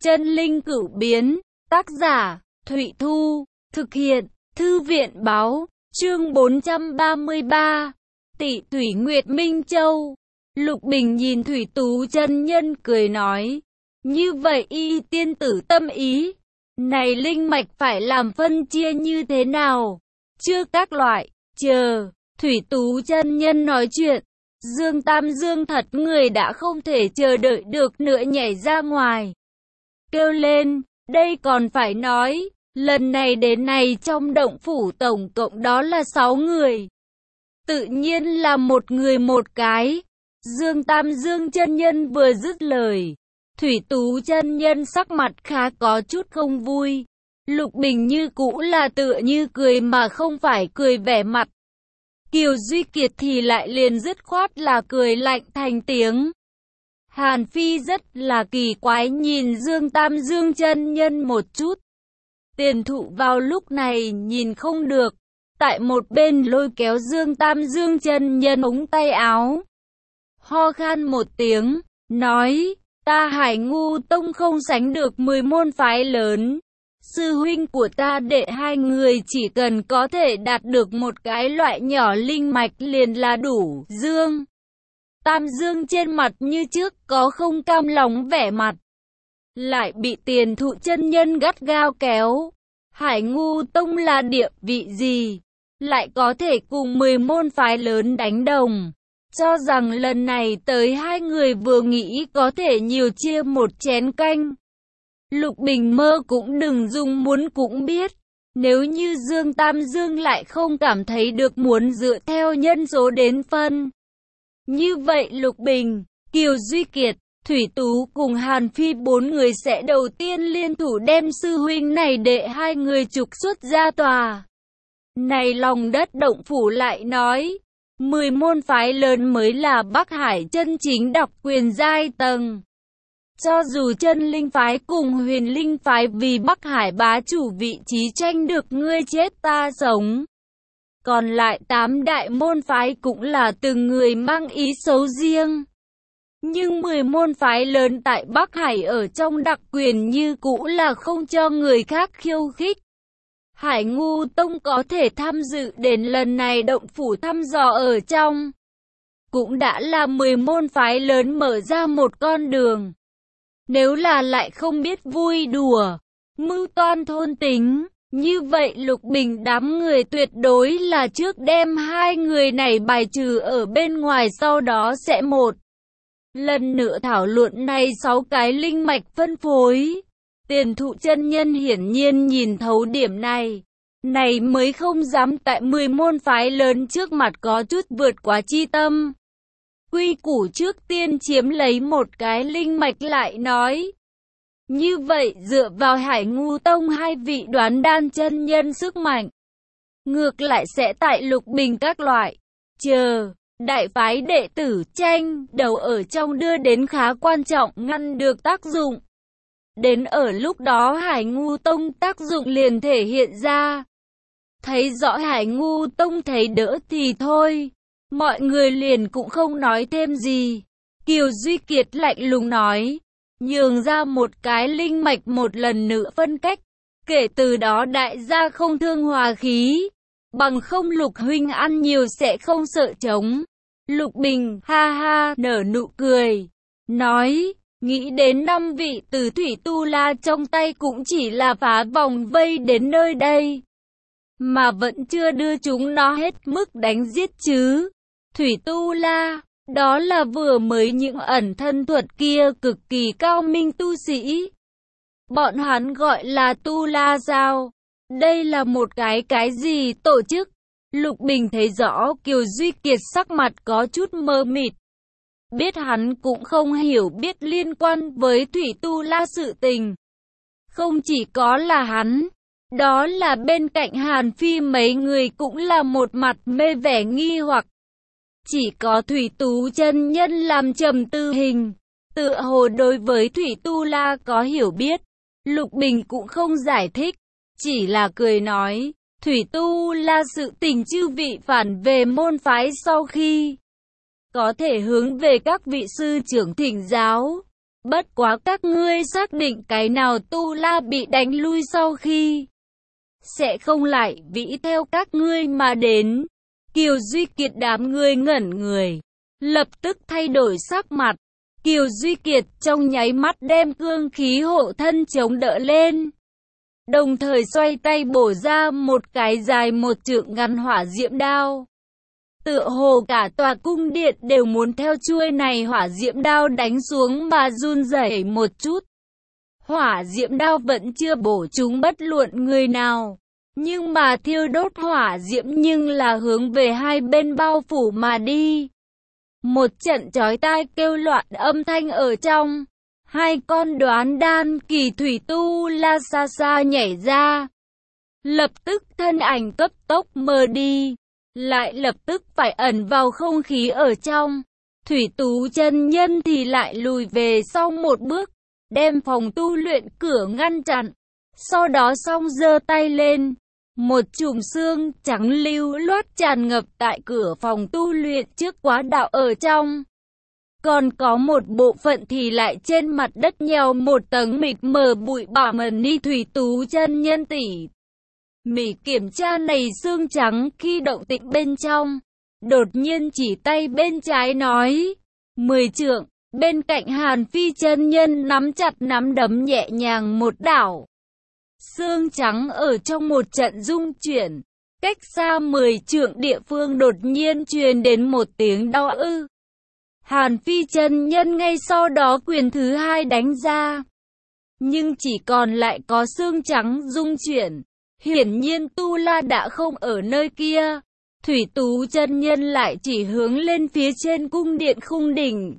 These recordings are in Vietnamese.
Chân linh cửu biến, tác giả, Thụy Thu, thực hiện, Thư viện báo, chương 433, Tị Thủy Nguyệt Minh Châu. Lục Bình nhìn Thủy Tú chân nhân cười nói, như vậy y tiên tử tâm ý, này linh mạch phải làm phân chia như thế nào? Chưa các loại, chờ, Thủy Tú chân nhân nói chuyện, Dương Tam Dương thật người đã không thể chờ đợi được nữa nhảy ra ngoài. Kêu lên, đây còn phải nói, lần này đến này trong động phủ tổng cộng đó là 6 người. Tự nhiên là một người một cái. Dương Tam Dương chân nhân vừa dứt lời, Thủy Tú chân nhân sắc mặt khá có chút không vui. Lục Bình như cũ là tựa như cười mà không phải cười vẻ mặt. Kiều Duy Kiệt thì lại liền dứt khoát là cười lạnh thành tiếng. Hàn Phi rất là kỳ quái nhìn Dương Tam Dương chân nhân một chút. Tiền Thụ vào lúc này nhìn không được, tại một bên lôi kéo Dương Tam Dương chân nhân ống tay áo. Ho khan một tiếng, nói, ta Hải Ngu Tông không sánh được 10 môn phái lớn. Sư huynh của ta đệ hai người chỉ cần có thể đạt được một cái loại nhỏ linh mạch liền là đủ. Dương Tam Dương trên mặt như trước có không cam lòng vẻ mặt, lại bị Tiền Thụ chân nhân gắt gao kéo. Hải Ngu Tông là địa vị gì, lại có thể cùng 10 môn phái lớn đánh đồng. Cho rằng lần này tới hai người vừa nghĩ có thể nhiều chia một chén canh. Lục Bình mơ cũng đừng dùng muốn cũng biết. Nếu như Dương Tam Dương lại không cảm thấy được muốn dựa theo nhân số đến phân. Như vậy Lục Bình, Kiều Duy Kiệt, Thủy Tú cùng Hàn Phi 4 người sẽ đầu tiên liên thủ đem sư huynh này đệ hai người trục xuất ra tòa. Này lòng đất động phủ lại nói, 10 môn phái lớn mới là Bắc Hải chân chính độc quyền giai tầng. Cho dù chân linh phái cùng huyền linh phái vì Bắc Hải bá chủ vị trí tranh được ngươi chết ta sống. Còn lại 8 đại môn phái cũng là từng người mang ý xấu riêng. Nhưng 10 môn phái lớn tại Bắc Hải ở trong đặc quyền như cũ là không cho người khác khiêu khích. Hải Ngu Tông có thể tham dự đến lần này động phủ thăm dò ở trong. Cũng đã là 10 môn phái lớn mở ra một con đường. Nếu là lại không biết vui đùa, mưu toan thôn tính, như vậy Lục Bình đám người tuyệt đối là trước đem hai người này bài trừ ở bên ngoài, sau đó sẽ một lần nữa thảo luận này 6 cái linh mạch phân phối. Tiền Thụ chân nhân hiển nhiên nhìn thấu điểm này. Này mới không dám tại 10 môn phái lớn trước mặt có chút vượt quá chi tâm. Quy củ trước tiên chiếm lấy một cái linh mạch lại nói. Như vậy dựa vào Hải Ngu Tông hai vị đoán đan chân nhân sức mạnh, ngược lại sẽ tại Lục Bình các loại đại phái đệ tử tranh đầu ở trong đưa đến khá quan trọng, ngăn được tác dụng. Đến ở lúc đó Hải Ngu Tông tác dụng liền thể hiện ra. Thấy rõ Hải Ngu Tông thấy đỡ thì thôi, mọi người liền cũng không nói thêm gì. Kiều Duy Kiệt lạnh lùng nói, nhường ra một cái linh mạch một lần nữa phân cách. Kể từ đó đại gia không thương hòa khí, bằng không Lục huynh ăn nhiều sẽ không sợ trống. Lục Bình ha ha nở nụ cười, nói, nghĩ đến 5 vị từ Thủy Tu La trong tay cũng chỉ là phá vòng vây đến nơi đây, mà vẫn chưa đưa chúng nó hết mức đánh giết chứ. Thủy Tu La, đó là vừa mới những ẩn thân thuật kia cực kỳ cao minh tu sĩ. Bọn hắn gọi là Tu La sao? Đây là một cái gì tổ chức? Lục Bình thấy rõ Kiều Duy Kiệt sắc mặt có chút mơ mịt. Biết hắn cũng không hiểu biết liên quan với Thủy Tu La sự tình. Không chỉ có là hắn, đó là bên cạnh Hàn Phi mấy người cũng là một mặt mê vẻ nghi hoặc. Chỉ có Thủy Tú chân nhân làm trầm tư hình, tựa hồ đối với Thủy Tu La có hiểu biết. Lục Bình cũng không giải thích, chỉ là cười nói, Thủy Tu La sự tình chư vị phản về môn phái sau khi có thể hướng về các vị sư trưởng thỉnh giáo. Bất quá các ngươi xác định cái nào Tu La bị đánh lui sau khi sẽ không lại vĩ theo các ngươi mà đến. Kiều Duy Kiệt đám ngươi ngẩn người, lập tức thay đổi sắc mặt. Kiều Duy Kiệt trong nháy mắt đem cương khí hộ thân chống đỡ lên, đồng thời xoay tay bổ ra một cái dài 1 trượng ngắn hỏa diễm đao. Tựa hồ cả tòa cung điện đều muốn theo chuôi này hỏa diễm đao đánh xuống mà run rẩy một chút. Hỏa diễm đao vẫn chưa bổ trúng bất luận người nào, nhưng mà thiêu đốt hỏa diễm nhưng là hướng về hai bên bao phủ mà đi. Một trận chói tai kêu loạn âm thanh ở trong, hai con đoán đan kỳ thủy tu la xa xa nhảy ra. Lập tức thân ảnh cấp tốc mờ đi, lại lập tức phải ẩn vào không khí ở trong. Thủy Tú chân nhân thì lại lùi về sau một bước, đem phòng tu luyện cửa ngăn chặn. Sau đó xong giơ tay lên, một chùm xương trắng lưu loát tràn ngập tại cửa phòng tu luyện trước quá đạo ở trong. Còn có một bộ phận thì lại trên mặt đất nhèo một tầng mịt mờ bụi bặm. Ni Thủy Tú chân nhân tỉ mỉ kiểm tra này xương trắng khi động tĩnh bên trong, đột nhiên chỉ tay bên trái nói 10 trượng. Bên cạnh Hàn Phi chân nhân nắm chặt nắm đấm nhẹ nhàng một đảo, xương trắng ở trong một trận rung chuyển. Cách xa 10 trượng địa phương đột nhiên truyền đến một tiếng đau ư. Hàn Phi chân nhân ngay sau đó quyền thứ hai đánh ra, nhưng chỉ còn lại có xương trắng rung chuyển. Hiển nhiên Tu La đã không ở nơi kia. Thủy Tú chân nhân lại chỉ hướng lên phía trên cung điện khung đỉnh,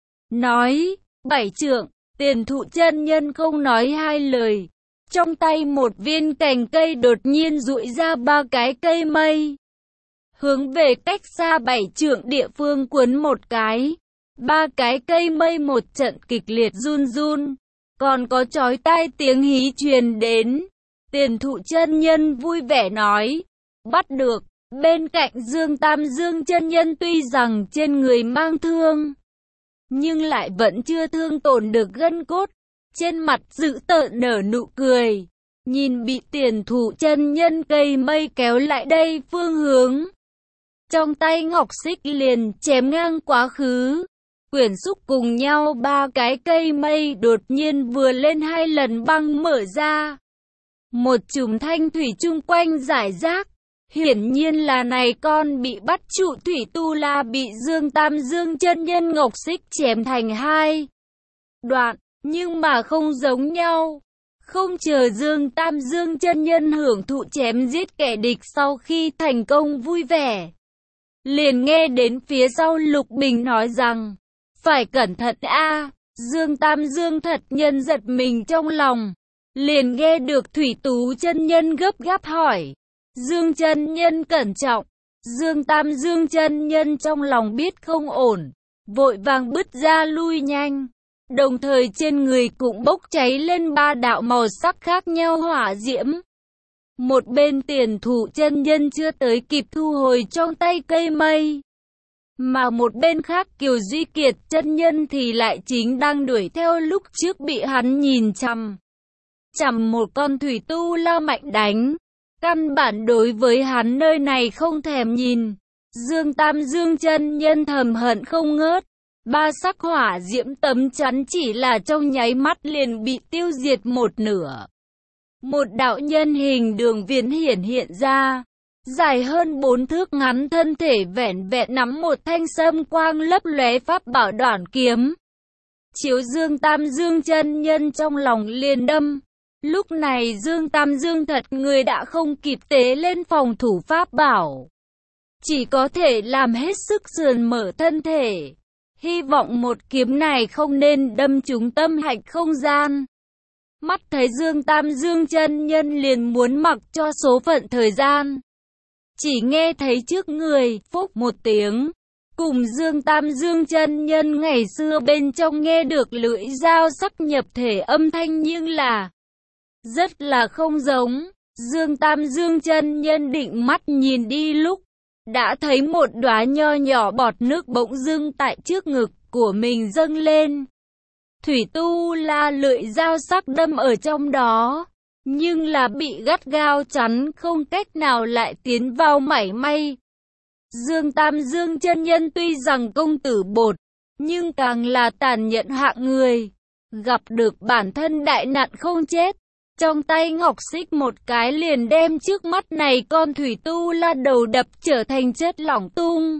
nói 7 trượng. Tiền Thụ chân nhân không nói hai lời, trong tay một viên cành cây đột nhiên dụi ra 3 cái cây mây, hướng về cách xa 7 trượng địa phương cuốn một cái. 3 cái cây mây một trận kịch liệt run run, còn có chói tai tiếng hí truyền đến. Tiền Thụ chân nhân vui vẻ nói, bắt được. Bên cạnh Dương Tam Dương chân nhân tuy rằng trên người mang thương, nhưng lại vẫn chưa thương tổn được gân cốt, trên mặt dữ tợn nở nụ cười, nhìn bị Tiền Thụ chân nhân cây mây kéo lại đây phương hướng, trong tay ngọc xích liền chém ngang quá khứ. Quyển xúc cùng nhau 3 cái cây mây đột nhiên vừa lên 2 lần băng mở ra, một chùm thanh thủy chung quanh rải rác. Hiển nhiên là này con bị bắt trụ Thủy Tu La bị Dương Tam Dương chân nhân ngọc xích chém thành 2 đoạn, nhưng mà không giống nhau. Không chờ Dương Tam Dương chân nhân hưởng thụ chém giết kẻ địch sau khi thành công vui vẻ, liền nghe đến phía sau Lục Bình nói rằng, phải cẩn thận a. Dương Tam Dương thật nhân giật mình trong lòng, liền nghe được Thủy Tú chân nhân gấp gáp hỏi, Dương chân nhân cẩn trọng. Dương Tam Dương chân nhân trong lòng biết không ổn, vội vàng bứt ra lui nhanh, đồng thời trên người cũng bốc cháy lên 3 đạo màu sắc khác nhau hỏa diễm. Một bên Tiền Thụ chân nhân chưa tới kịp thu hồi trong tay cây mây, mà một bên khác Kiều Duy Kiệt chân nhân thì lại chính đang đuổi theo lúc trước bị hắn nhìn chằm một con Thủy Tu La mạnh đánh. Căn bản đối với hắn nơi này không thèm nhìn. Dương Tam Dương chân nhân thầm hận không ngớt. 3 sắc hỏa diễm tấm chắn chỉ là trong nháy mắt liền bị tiêu diệt một nửa. Một đạo nhân hình đường viền hiện ra, dài hơn 4 thước, ngắn thân thể vẻn vẹn nắm một thanh sâm quang lấp lóe pháp bảo đoản kiếm. Chiếu Dương Tam Dương chân nhân trong lòng liền đâm. Lúc này Dương Tam Dương thật người đã không kịp tế lên phòng thủ pháp bảo, chỉ có thể làm hết sức sườn mở thân thể, hy vọng một kiếm này không nên đâm trúng tâm hạch không gian. Mắt thấy Dương Tam Dương chân nhân liền muốn mặc cho số phận thời gian, chỉ nghe thấy trước người phốc một tiếng, cùng Dương Tam Dương chân nhân ngày xưa bên trong nghe được lưỡi dao sắc nhập thể âm thanh, nhưng là rất là không giống. Dương Tam Dương chân nhân định mắt nhìn đi lúc đã thấy một đóa nho nhỏ bọt nước bỗng dưng tại trước ngực của mình dâng lên. Thủy Tu La lưỡi dao sắc đâm ở trong đó, nhưng là bị gắt gao chắn, không cách nào lại tiến vào mảy may. Dương Tam Dương chân nhân tuy rằng công tử bột, nhưng càng là tàn nhẫn hạng người. Gặp được bản thân đại nạn không chết, trong tay ngọc xích một cái liền đem trước mắt này con Thủy Tu La đầu đập trở thành chất lỏng tung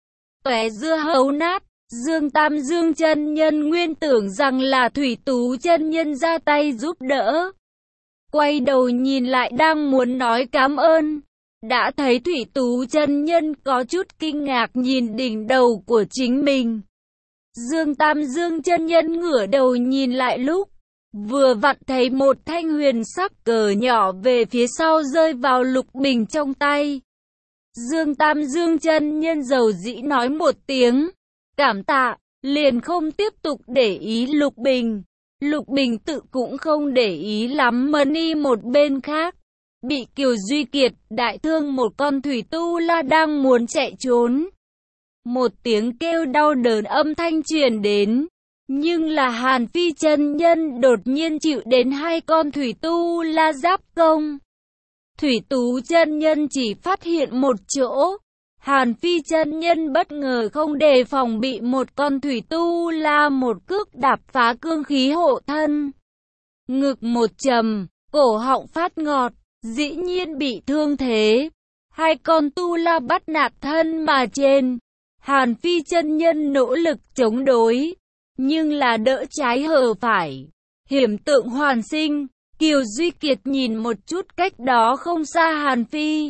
tóe dưa hấu nát. Dương Tam Dương chân nhân nguyên tưởng rằng là Thủy Tú chân nhân ra tay giúp đỡ, quay đầu nhìn lại đang muốn nói cảm ơn, đã thấy Thủy Tú chân nhân có chút kinh ngạc nhìn đỉnh đầu của chính mình. Dương Tam Dương chân nhân ngửa đầu nhìn lại lúc, vừa vặn thấy một thanh huyền sắc cờ nhỏ về phía sau rơi vào Lục Bình trong tay. Dương Tam Dương chân nhân dầu dĩ nói một tiếng, cảm tạ, liền không tiếp tục để ý Lục Bình. Lục Bình tự cũng không để ý lắm mà đi một bên khác. Bị Kiều Duy Kiệt đại thương một con Thủy Tu La đang muốn chạy trốn. Một tiếng kêu đau đớn âm thanh truyền đến, nhưng là Hàn Phi chân nhân đột nhiên chịu đến hai con Thủy Tu La giáp công. Thủy Tú chân nhân chỉ phát hiện một chỗ, Hàn Phi chân nhân bất ngờ không đề phòng bị một con Thủy Tu La một cước đạp phá cương khí hộ thân. Ngực một trầm, cổ họng phát ngọt, dĩ nhiên bị thương thế. Hai con Tu La bắt nạt thân mà trên. Hàn Phi chân nhân nỗ lực chống đối, nhưng là đỡ trái hở phải. Hiểm tượng hoàn sinh, Kiều Duy Kiệt nhìn một chút cách đó không xa Hàn Phi.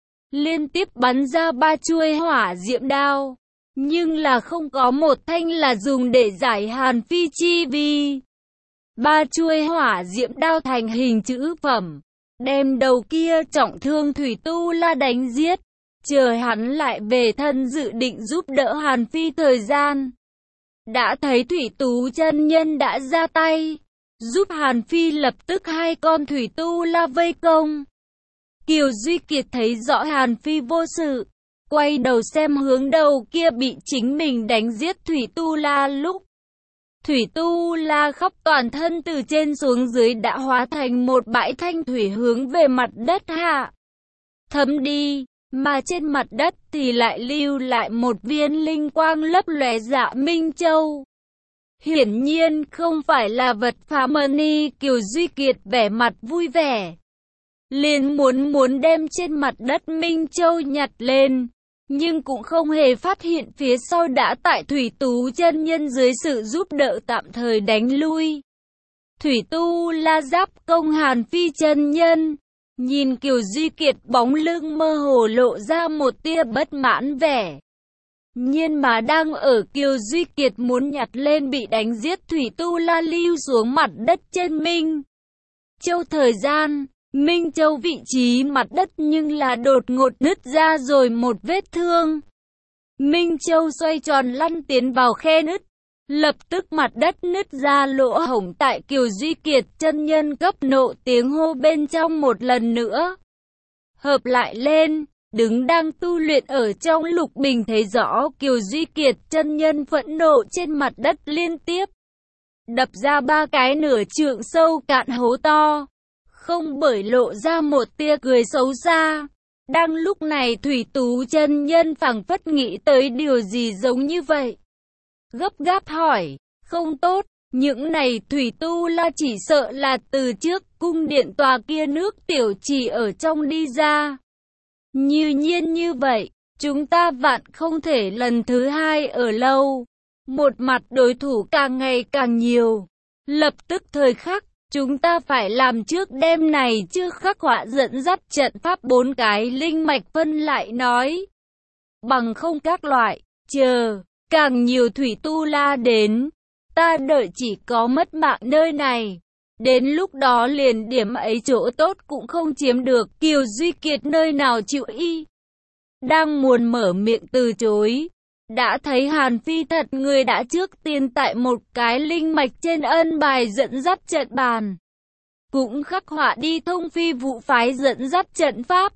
Liên tiếp bắn ra 3 chuôi hỏa diệm đao, nhưng là không có một thanh là dùng để giải Hàn Phi chi vi. 3 chuôi hỏa diệm đao thành hình chữ phẩm, đem đầu kia trọng thương Thủy Tu La đánh giết, chờ hắn lại về thân dự định giúp đỡ Hàn Phi thời gian. Đã thấy Thủy Tú chân nhân đã ra tay, giúp Hàn Phi lập tức hai con Thủy Tu La vây công. Kiều Duy Kiệt thấy rõ Hàn Phi vô sự, quay đầu xem hướng đầu kia bị chính mình đánh giết Thủy Tu La lúc. Thủy Tu La khắp toàn thân từ trên xuống dưới đã hóa thành một bãi thanh thủy hướng về mặt đất hạ thấm đi, mà trên mặt đất thì lại lưu lại một viên linh quang lấp lóe Dạ Minh Châu. Hiển nhiên không phải là vật phá mani. Kiều Duy Kiệt vẻ mặt vui vẻ, liền muốn đem trên mặt đất Minh Châu nhặt lên, nhưng cũng không hề phát hiện phía sau đã tại Thủy Tú chân nhân dưới sự giúp đỡ tạm thời đánh lui. Thủy Tu La giáp công Hàn Phi chân nhân, nhìn Kiều Duy Kiệt bóng lưng mơ hồ lộ ra một tia bất mãn vẻ. Nhưng mà đang ở Kiều Duy Kiệt muốn nhặt lên bị đánh giết Thủy Tu La lưu xuống mặt đất trên Minh Châu thời gian, Minh Châu vị trí mặt đất nhưng là đột ngột nứt ra rồi một vết thương. Minh Châu xoay tròn lăn tiến vào khe nứt, lập tức mặt đất nứt ra lỗ hổng tại Kiều Duy Kiệt chân nhân cấp nộ tiếng hô bên trong một lần nữa. Hợp lại lên, đứng đang tu luyện ở trong Lục Bình thấy rõ Kiều Duy Kiệt chân nhân phẫn nộ trên mặt đất liên tiếp đập ra 3 cái nửa trượng sâu cạn hố to, không bởi lộ ra một tia cười xấu xa. Đang lúc này Thủy Tú chân nhân phảng phất nghĩ tới điều gì giống như vậy, gấp gáp hỏi, không tốt, những này Thủy Tu La chỉ sợ là từ trước cung điện tòa kia nước tiểu chỉ ở trong đi ra. Như nhiên như vậy, chúng ta vạn không thể lần thứ hai ở lâu. Một mặt đối thủ càng ngày càng nhiều, lập tức thời khắc, chúng ta phải làm trước đêm này trước khắc họa dẫn dắt trận pháp 4 cái linh mạch phân lại nói. Bằng không các loại, chờ, càng nhiều Thủy Tu La đến, ta đợi chỉ có mất mạng nơi này. Đến lúc đó liền điểm ấy chỗ tốt cũng không chiếm được. Kiều Duy Kiệt nơi nào chịu y. Đang muốn mở miệng từ chối, đã thấy Hàn Phi thật người đã trước tiên tại một cái linh mạch trên ân bài dẫn dắt trận bàn, cũng khắc họa đi thông phi vụ phái dẫn dắt trận pháp.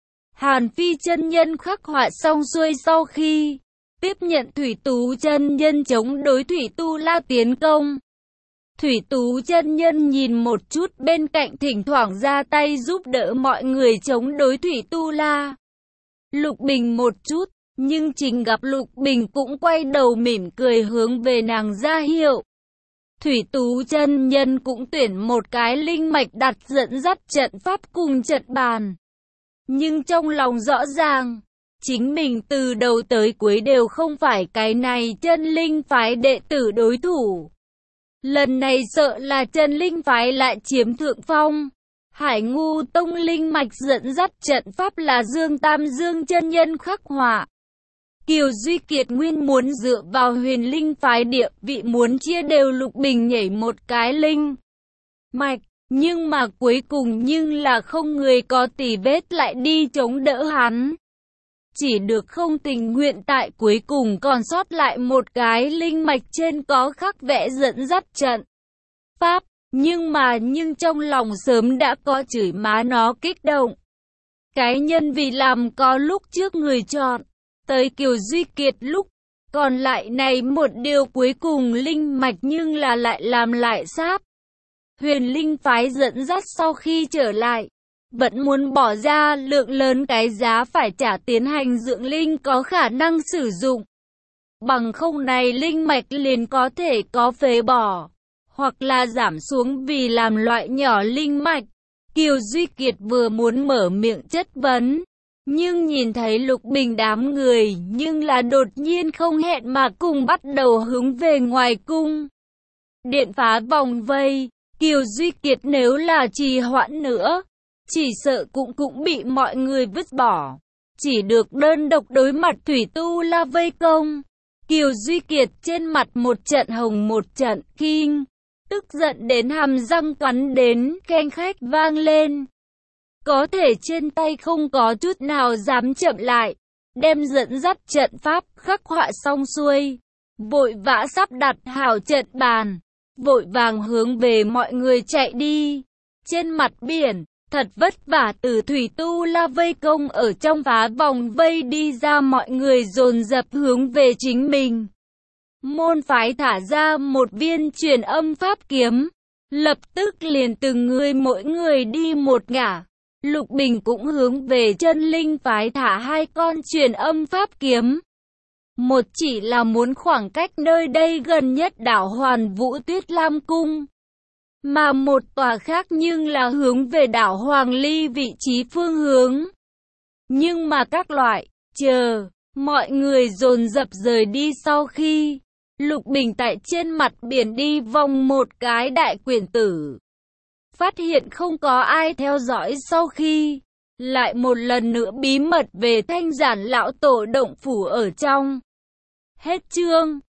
Hàn Phi chân nhân khắc họa xong xuôi sau khi tiếp nhận Thủy Tú chân nhân chống đối Thủy Tu La tiến công, Thủy Tú chân nhân nhìn một chút bên cạnh, thỉnh thoảng ra tay giúp đỡ mọi người chống đối Thủy Tu La. Lục Bình một chút, nhưng chính gặp Lục Bình cũng quay đầu mỉm cười hướng về nàng ra hiệu. Thủy Tú chân nhân cũng tuyển một cái linh mạch đặt dẫn dắt trận pháp cùng trận bàn. Nhưng trong lòng rõ ràng, chính mình từ đầu tới cuối đều không phải cái này chân linh phái đệ tử đối thủ. Lần này sợ là chân linh phái lại chiếm thượng phong. Hải Ngu Tông linh mạch dẫn dắt trận pháp là Dương Tam Dương chân nhân khắc họa. Kiều Duy Kiệt nguyên muốn dựa vào huyền linh phái địa vị muốn chia đều Lục Bình nhảy một cái linh mạch, nhưng mà cuối cùng nhưng là không người có tì vết lại đi chống đỡ hắn. Chỉ được không tình nguyện tại cuối cùng còn sót lại một cái linh mạch trên có khắc vẽ dẫn dắt trận pháp, nhưng trong lòng sớm đã có chửi má nó kích động. Cái nhân vì làm có lúc trước người chọn, tới Kiều Duy Kiệt lúc, còn lại này một điều cuối cùng linh mạch nhưng là lại làm lại sáp. Huyền linh phái dẫn dắt sau khi trở lại, vẫn muốn bỏ ra lượng lớn cái giá phải trả tiến hành dưỡng linh có khả năng sử dụng. Bằng không này linh mạch liền có thể có phế bỏ, hoặc là giảm xuống vì làm loại nhỏ linh mạch. Kiều Duy Kiệt vừa muốn mở miệng chất vấn, nhưng nhìn thấy Lục Bình đám người nhưng là đột nhiên không hẹn mà cùng bắt đầu hướng về ngoài cung điện phá vòng vây. Kiều Duy Kiệt nếu là trì hoãn nữa, chỉ sợ cũng bị mọi người vứt bỏ. Chỉ được đơn độc đối mặt Thủy Tu La vây công. Kiều Duy Kiệt trên mặt một trận hồng một trận kinh, tức giận đến hàm răng cắn đến keng khách vang lên. Có thể trên tay không có chút nào dám chậm lại, đem dẫn dắt trận pháp khắc họa xong xuôi, vội vã sắp đặt hảo trận bàn, vội vàng hướng về mọi người chạy đi. Trên mặt biển, thật vất vả từ Thủy Tu La vây công ở trong phá vòng vây đi ra, mọi người dồn dập hướng về chính mình. Môn phái thả ra một viên truyền âm pháp kiếm, lập tức liền từng người mỗi người đi một ngả. Lục Bình cũng hướng về chân linh phái thả 2 con truyền âm pháp kiếm. Một chỉ là muốn khoảng cách nơi đây gần nhất đảo Hoàn Vũ Tuyết Lam Cung, mà một tòa khác nhưng là hướng về đảo Hoàng Ly vị trí phương hướng. Nhưng mà các loại, chờ, mọi người dồn dập rời đi sau khi, Lục Bình tại trên mặt biển đi vòng một cái đại quyển tử. Phát hiện không có ai theo dõi sau khi, lại một lần nữa bí mật về Thanh Giản lão tổ động phủ ở trong. Hết chương.